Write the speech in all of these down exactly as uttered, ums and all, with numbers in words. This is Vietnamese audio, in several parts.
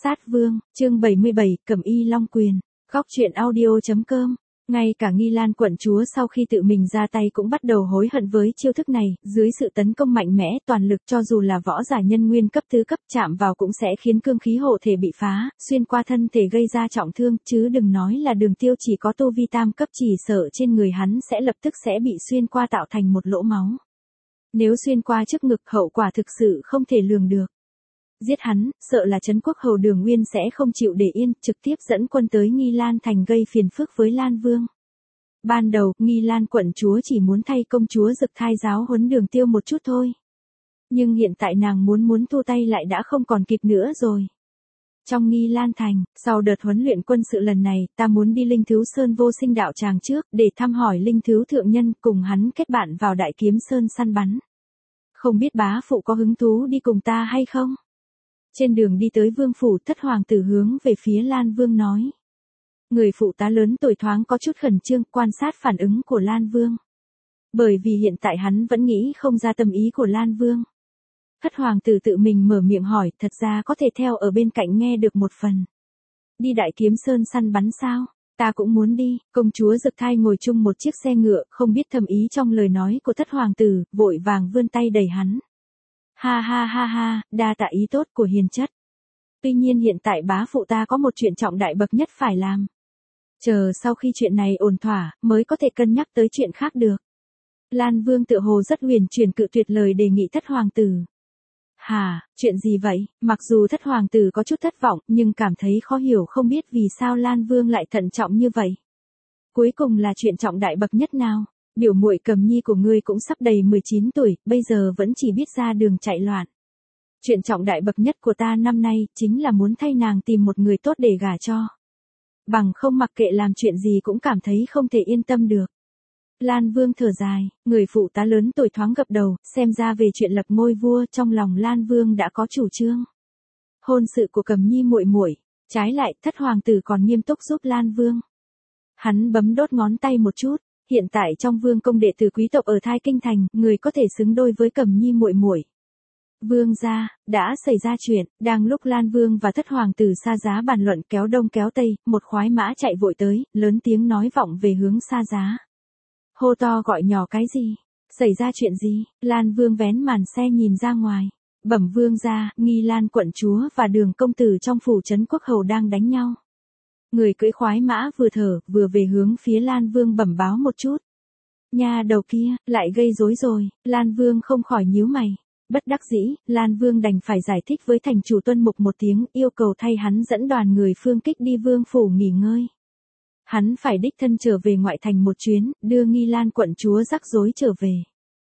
Sát Vương, chương bảy mươi bảy, Cẩm Y Long Quyền. Góc truyện audio chấm com. Ngay cả Nghi Lan quận chúa sau khi tự mình ra tay cũng bắt đầu hối hận với chiêu thức này, dưới sự tấn công mạnh mẽ toàn lực cho dù là võ giả nhân nguyên cấp tứ cấp chạm vào cũng sẽ khiến cương khí hộ thể bị phá, xuyên qua thân thể gây ra trọng thương, chứ đừng nói là Đường Tiêu chỉ có tu vi tam cấp chỉ sợ trên người hắn sẽ lập tức sẽ bị xuyên qua tạo thành một lỗ máu. Nếu xuyên qua trước ngực hậu quả thực sự không thể lường được. Giết hắn, sợ là Trấn Quốc hầu Đường Nguyên sẽ không chịu để yên, trực tiếp dẫn quân tới Nghi Lan thành gây phiền phức với Lan Vương. Ban đầu, Nghi Lan quận chúa chỉ muốn thay công chúa Dực Thai giáo huấn Đường Tiêu một chút thôi. Nhưng hiện tại nàng muốn muốn thu tay lại đã không còn kịp nữa rồi. Trong Nghi Lan thành, sau đợt huấn luyện quân sự lần này, ta muốn đi Linh Thứu Sơn Vô Sinh đạo tràng trước, để thăm hỏi Linh Thứu thượng nhân, cùng hắn kết bạn vào Đại Kiếm Sơn săn bắn. Không biết bá phụ có hứng thú đi cùng ta hay không? Trên đường đi tới vương phủ, Thất hoàng tử hướng về phía Lan Vương nói. Người phụ tá lớn tuổi thoáng có chút khẩn trương quan sát phản ứng của Lan Vương. Bởi vì hiện tại hắn vẫn nghĩ không ra tâm ý của Lan Vương. Thất hoàng tử tự mình mở miệng hỏi, thật ra có thể theo ở bên cạnh nghe được một phần. Đi Đại Kiếm Sơn săn bắn sao? Ta cũng muốn đi. Công chúa Dực Thai ngồi chung một chiếc xe ngựa, không biết thầm ý trong lời nói của Thất hoàng tử, vội vàng vươn tay đẩy hắn. Ha ha ha ha, đa tạ ý tốt của hiền chất. Tuy nhiên hiện tại bá phụ ta có một chuyện trọng đại bậc nhất phải làm. Chờ sau khi chuyện này ổn thỏa, mới có thể cân nhắc tới chuyện khác được. Lan Vương tự hồ rất huyền chuyển cự tuyệt lời đề nghị Thất hoàng tử. Hà, chuyện gì vậy? Mặc dù Thất hoàng tử có chút thất vọng, nhưng cảm thấy khó hiểu không biết vì sao Lan Vương lại thận trọng như vậy. Cuối cùng là chuyện trọng đại bậc nhất nào? Biểu muội Cẩm Nhi của ngươi cũng sắp đầy mười chín tuổi, bây giờ vẫn chỉ biết ra đường chạy loạn. Chuyện trọng đại bậc nhất của ta năm nay, chính là muốn thay nàng tìm một người tốt để gả cho. Bằng không mặc kệ làm chuyện gì cũng cảm thấy không thể yên tâm được. Lan Vương thở dài, người phụ tá lớn tuổi thoáng gật đầu, xem ra về chuyện lập ngôi vua trong lòng Lan Vương đã có chủ trương. Hôn sự của Cẩm Nhi muội muội, trái lại Thất hoàng tử còn nghiêm túc giúp Lan Vương. Hắn bấm đốt ngón tay một chút. Hiện tại trong vương công đệ tử quý tộc ở Thai Kinh thành, người có thể xứng đôi với Cẩm Nhi muội muội. Vương gia, đã xảy ra chuyện, đang lúc Lan Vương và Thất hoàng tử xa giá bàn luận kéo đông kéo tây, một khoái mã chạy vội tới, lớn tiếng nói vọng về hướng xa giá. Hô to gọi nhỏ cái gì? Xảy ra chuyện gì? Lan Vương vén màn xe nhìn ra ngoài. Bẩm vương gia, Nghi Lan quận chúa và Đường công tử trong phủ Trấn Quốc hầu đang đánh nhau. Người cưỡi khoái mã vừa thở, vừa về hướng phía Lan Vương bẩm báo một chút. Nhà đầu kia, lại gây rối rồi, Lan Vương không khỏi nhíu mày. Bất đắc dĩ, Lan Vương đành phải giải thích với thành chủ Tuân Mục một tiếng, yêu cầu thay hắn dẫn đoàn người phương kích đi vương phủ nghỉ ngơi. Hắn phải đích thân trở về ngoại thành một chuyến, đưa Nghi Lan quận chúa rắc rối trở về.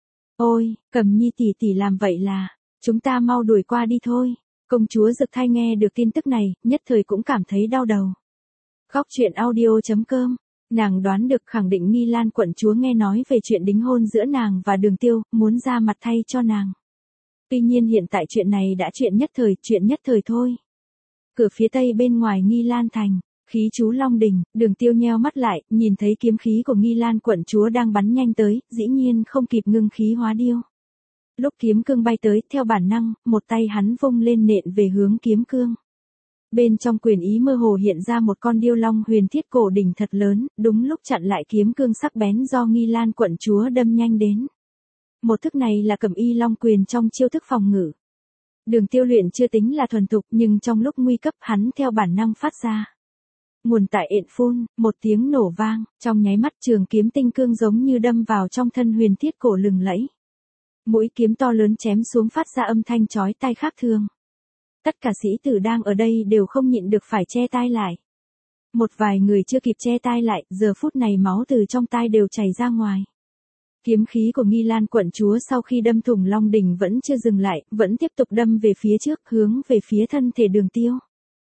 Ôi, Cẩm Nhi tỷ tỷ làm vậy là, chúng ta mau đuổi qua đi thôi. Công chúa Dực Thai nghe được tin tức này, nhất thời cũng cảm thấy đau đầu. Góc truyện audio chấm com. Nàng đoán được khẳng định Nghi Lan quận chúa nghe nói về chuyện đính hôn giữa nàng và Đường Tiêu, muốn ra mặt thay cho nàng. Tuy nhiên hiện tại chuyện này đã chuyện nhất thời, chuyện nhất thời thôi. Cửa phía tây bên ngoài Nghi Lan thành, khí chú Long Đình, Đường Tiêu nheo mắt lại, nhìn thấy kiếm khí của Nghi Lan quận chúa đang bắn nhanh tới, dĩ nhiên không kịp ngưng khí hóa điêu. Lúc kiếm cương bay tới, theo bản năng, một tay hắn vung lên nện về hướng kiếm cương. Bên trong quyền ý mơ hồ hiện ra một con điêu long huyền thiết cổ đỉnh thật lớn, đúng lúc chặn lại kiếm cương sắc bén do Nghi Lan quận chúa đâm nhanh đến. Một thức này là Cẩm Y Long Quyền trong chiêu thức phòng ngự. Đường Tiêu luyện chưa tính là thuần thục nhưng trong lúc nguy cấp hắn theo bản năng phát ra. Nguồn tại ện phun, một tiếng nổ vang, trong nháy mắt trường kiếm tinh cương giống như đâm vào trong thân huyền thiết cổ lừng lẫy. Mũi kiếm to lớn chém xuống phát ra âm thanh chói tai khác thường. Tất cả sĩ tử đang ở đây đều không nhịn được phải che tai lại. Một vài người chưa kịp che tai lại, giờ phút này máu từ trong tai đều chảy ra ngoài. Kiếm khí của Nghi Lan quận chúa sau khi đâm thủng Long Đỉnh vẫn chưa dừng lại, vẫn tiếp tục đâm về phía trước, hướng về phía thân thể Đường Tiêu.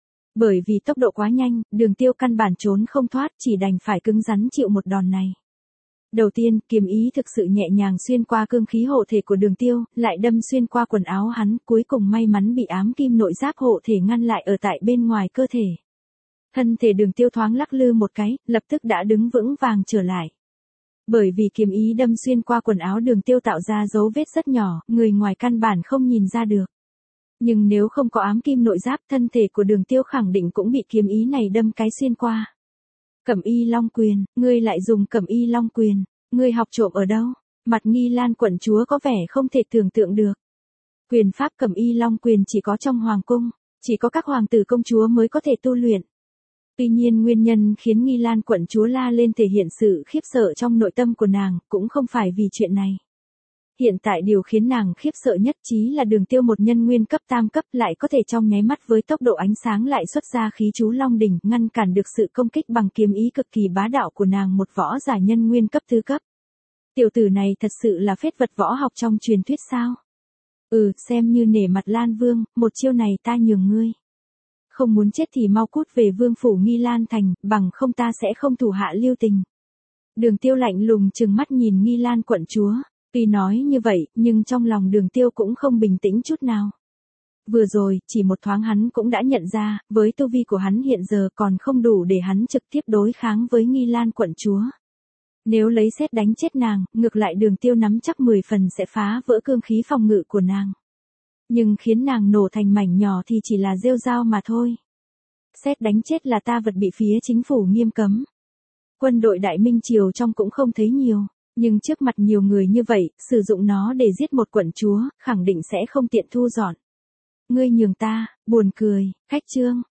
Bởi vì tốc độ quá nhanh, Đường Tiêu căn bản trốn không thoát, chỉ đành phải cứng rắn chịu một đòn này. Đầu tiên, kiếm ý thực sự nhẹ nhàng xuyên qua cương khí hộ thể của Đường Tiêu, lại đâm xuyên qua quần áo hắn, cuối cùng may mắn bị ám kim nội giáp hộ thể ngăn lại ở tại bên ngoài cơ thể. Thân thể Đường Tiêu thoáng lắc lư một cái, lập tức đã đứng vững vàng trở lại. Bởi vì kiếm ý đâm xuyên qua quần áo Đường Tiêu tạo ra dấu vết rất nhỏ, người ngoài căn bản không nhìn ra được. Nhưng nếu không có ám kim nội giáp, thân thể của Đường Tiêu khẳng định cũng bị kiếm ý này đâm cái xuyên qua. Cẩm Y Long Quyền, ngươi lại dùng Cẩm Y Long Quyền, ngươi học trộm ở đâu? Mặt Nghi Lan quận chúa có vẻ không thể tưởng tượng được. Quyền pháp Cẩm Y Long Quyền chỉ có trong hoàng cung, chỉ có các hoàng tử công chúa mới có thể tu luyện. Tuy nhiên nguyên nhân khiến Nghi Lan quận chúa la lên thể hiện sự khiếp sợ trong nội tâm của nàng, cũng không phải vì chuyện này. Hiện tại điều khiến nàng khiếp sợ nhất chí là Đường Tiêu một nhân nguyên cấp tam cấp lại có thể trong nháy mắt với tốc độ ánh sáng lại xuất ra khí chú Long đỉnh, ngăn cản được sự công kích bằng kiếm ý cực kỳ bá đạo của nàng, một võ giả nhân nguyên cấp tứ cấp. Tiểu tử này thật sự là phết vật võ học trong truyền thuyết sao? Ừ, xem như nể mặt Lan Vương, một chiêu này ta nhường ngươi. Không muốn chết thì mau cút về vương phủ Nghi Lan thành, bằng không ta sẽ không thủ hạ lưu tình. Đường Tiêu lạnh lùng trừng mắt nhìn Nghi Lan quận chúa. Tuy nói như vậy, nhưng trong lòng Đường Tiêu cũng không bình tĩnh chút nào. Vừa rồi, chỉ một thoáng hắn cũng đã nhận ra, với tu vi của hắn hiện giờ còn không đủ để hắn trực tiếp đối kháng với Nghi Lan quận chúa. Nếu lấy sét đánh chết nàng, ngược lại Đường Tiêu nắm chắc mười phần sẽ phá vỡ cương khí phòng ngự của nàng. Nhưng khiến nàng nổ thành mảnh nhỏ thì chỉ là rêu rao mà thôi. Sét đánh chết là ta vật bị phía chính phủ nghiêm cấm. Quân đội Đại Minh Triều trong cũng không thấy nhiều. Nhưng trước mặt nhiều người như vậy, sử dụng nó để giết một quận chúa, khẳng định sẽ không tiện thu dọn. Ngươi nhường ta, buồn cười, khách trương,